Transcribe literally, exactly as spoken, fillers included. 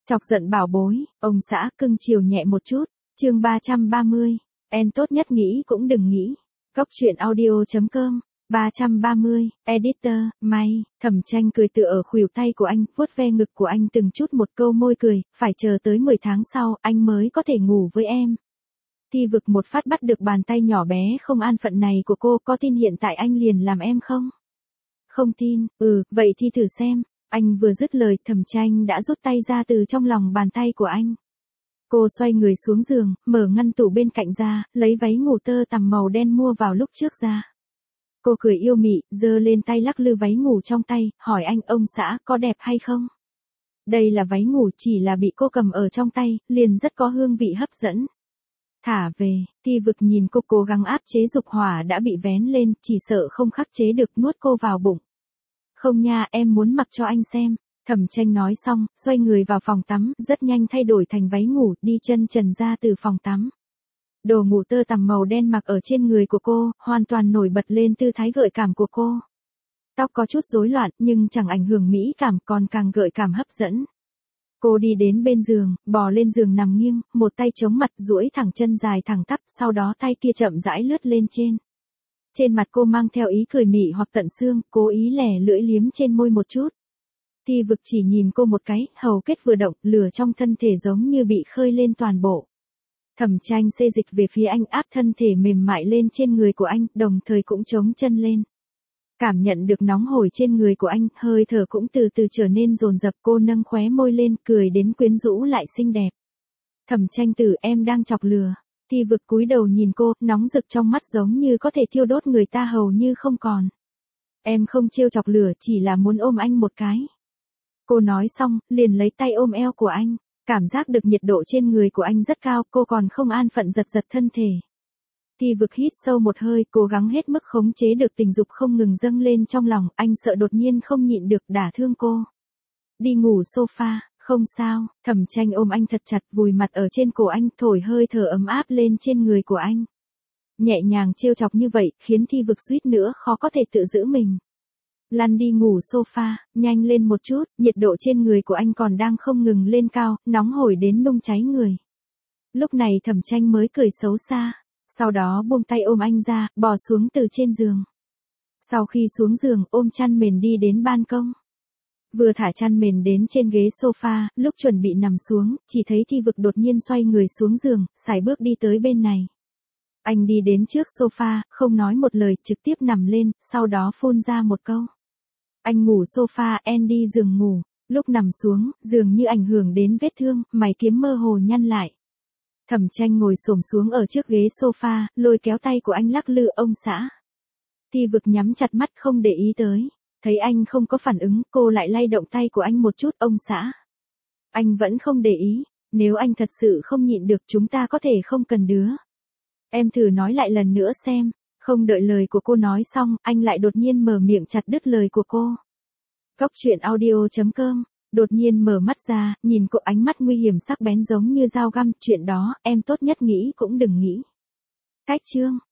Chọc giận bảo bối, ông xã cưng chiều nhẹ một chút. Chương ba trăm ba mươi. En tốt nhất nghĩ cũng đừng nghĩ. Cốc truyện audio chấm com. ba trăm ba mươi, editor, may, Thẩm Tranh cười tựa ở khuỷu tay của anh, vuốt ve ngực của anh từng chút một câu môi cười, phải chờ tới mười tháng sau, anh mới có thể ngủ với em. Thi Vực một phát bắt được bàn tay nhỏ bé không an phận này của cô, có tin hiện tại anh liền làm em không? Không tin, ừ, vậy thì thử xem. Anh vừa dứt lời, Thẩm Tranh đã rút tay ra từ trong lòng bàn tay của anh. Cô xoay người xuống giường, mở ngăn tủ bên cạnh ra, lấy váy ngủ tơ tằm màu đen mua vào lúc trước ra. Cô cười yêu mị, giơ lên tay lắc lư váy ngủ trong tay, hỏi anh ông xã có đẹp hay không? Đây là váy ngủ, chỉ là bị cô cầm ở trong tay, liền rất có hương vị hấp dẫn. Thả về, Thi Vực nhìn cô cố gắng áp chế dục hỏa đã bị vén lên, chỉ sợ không khắc chế được nuốt cô vào bụng. Không nha, em muốn mặc cho anh xem. Thẩm Tranh nói xong, xoay người vào phòng tắm, rất nhanh thay đổi thành váy ngủ, đi chân trần ra từ phòng tắm. Đồ ngủ tơ tằm màu đen mặc ở trên người của cô, hoàn toàn nổi bật lên tư thái gợi cảm của cô. Tóc có chút rối loạn, nhưng chẳng ảnh hưởng mỹ cảm, còn càng gợi cảm hấp dẫn. Cô đi đến bên giường, bò lên giường nằm nghiêng, một tay chống mặt duỗi thẳng chân dài thẳng tắp, sau đó tay kia chậm rãi lướt lên trên. Trên mặt cô mang theo ý cười mị hoặc tận xương, cố ý lẻ lưỡi liếm trên môi một chút. Thi Vực chỉ nhìn cô một cái, hầu kết vừa động, lửa trong thân thể giống như bị khơi lên toàn bộ. Thẩm Tranh xê dịch về phía anh, áp thân thể mềm mại lên trên người của anh, đồng thời cũng chống chân lên. Cảm nhận được nóng hổi trên người của anh, hơi thở cũng từ từ trở nên dồn dập, cô nâng khóe môi lên, cười đến quyến rũ lại xinh đẹp. Thẩm Tranh tử, em đang chọc lừa. Thi Vực cúi đầu nhìn cô, nóng rực trong mắt giống như có thể thiêu đốt người ta hầu như không còn. Em không trêu chọc lửa, chỉ là muốn ôm anh một cái. Cô nói xong, liền lấy tay ôm eo của anh. Cảm giác được nhiệt độ trên người của anh rất cao, cô còn không an phận giật giật thân thể. Thi Vực hít sâu một hơi, cố gắng hết mức khống chế được tình dục không ngừng dâng lên trong lòng, anh sợ đột nhiên không nhịn được đả thương cô. Đi ngủ sofa, không sao. Thẩm Tranh ôm anh thật chặt, vùi mặt ở trên cổ anh, thổi hơi thở ấm áp lên trên người của anh. Nhẹ nhàng trêu chọc như vậy, khiến Thi Vực suýt nữa khó có thể tự giữ mình. Lăn đi ngủ sofa, nhanh lên một chút, nhiệt độ trên người của anh còn đang không ngừng lên cao, nóng hổi đến nung cháy người. Lúc này Thẩm Tranh mới cười xấu xa, sau đó buông tay ôm anh ra, bò xuống từ trên giường. Sau khi xuống giường, ôm chăn mền đi đến ban công. Vừa thả chăn mền đến trên ghế sofa, lúc chuẩn bị nằm xuống, chỉ thấy Thi Vực đột nhiên xoay người xuống giường, sải bước đi tới bên này. Anh đi đến trước sofa, không nói một lời, trực tiếp nằm lên, sau đó phun ra một câu. Anh ngủ sofa, em đi giường ngủ. Lúc nằm xuống, dường như ảnh hưởng đến vết thương, mày kiếm mơ hồ nhăn lại. Thẩm Tranh ngồi xổm xuống ở trước ghế sofa, lôi kéo tay của anh lắc lư, ông xã. Thi Vực nhắm chặt mắt không để ý tới. Thấy anh không có phản ứng, cô lại lay động tay của anh một chút, ông xã. Anh vẫn không để ý, nếu anh thật sự không nhịn được chúng ta có thể không cần đứa. Em thử nói lại lần nữa xem. Không đợi lời của cô nói xong, anh lại đột nhiên mở miệng chặt đứt lời của cô. Cốc truyện audio chấm com. Đột nhiên mở mắt ra, nhìn cô, ánh mắt nguy hiểm sắc bén giống như dao găm, chuyện đó, em tốt nhất nghĩ cũng đừng nghĩ. Cách chương.